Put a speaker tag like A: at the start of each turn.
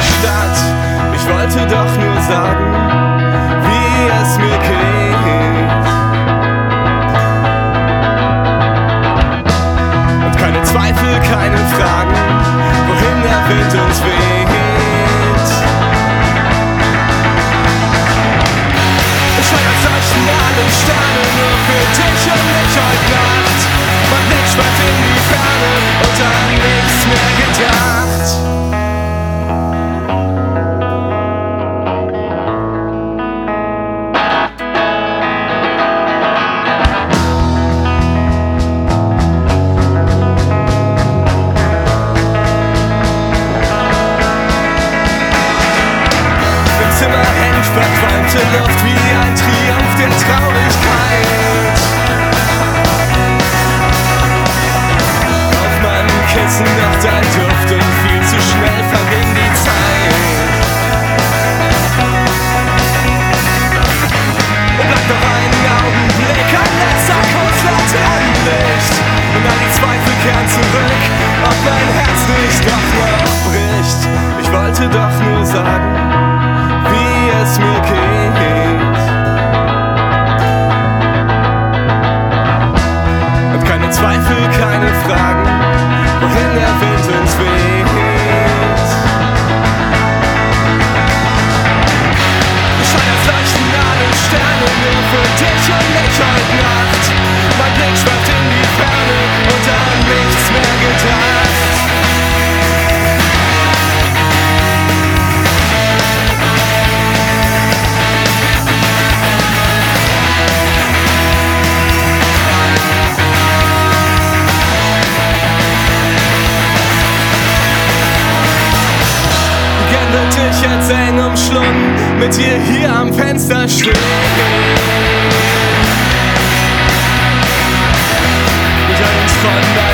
A: Stadt. Ich wollte doch nur sagen, wie es mir geht. Und keine Zweifel, keine Fragen, wohin der Wind uns weht. Ich scheine als Leuchten alle Sterne nur für dich und mich heute Nacht. Mein Blick schweift in die Ferne und an nichts mehr gedacht. Verqualmte Luft wie ein Triumph der Traurigkeit. Auf meinem Kissen noch dein Duft und viel zu schnell verging die Zeit. Und bleibt noch ein Augenblick, ein letzter Kuss, Laternenlicht. Und all die Zweifel kehren zurück, ob mein Herz nicht doch noch bricht. Ich wollte doch nur sagen, wie es mir geht. Und keine Zweifel, keine Fragen, wohin der Wind uns weht. Ich scheine als leuchten alle Sterne nur für dich und mich heute Nacht. Mein Blick schweift in die Ferne und an nichts mehr gedacht. Wird dich jetzt eng umschlungen, mit dir hier am Fenster stehen. Mit uns von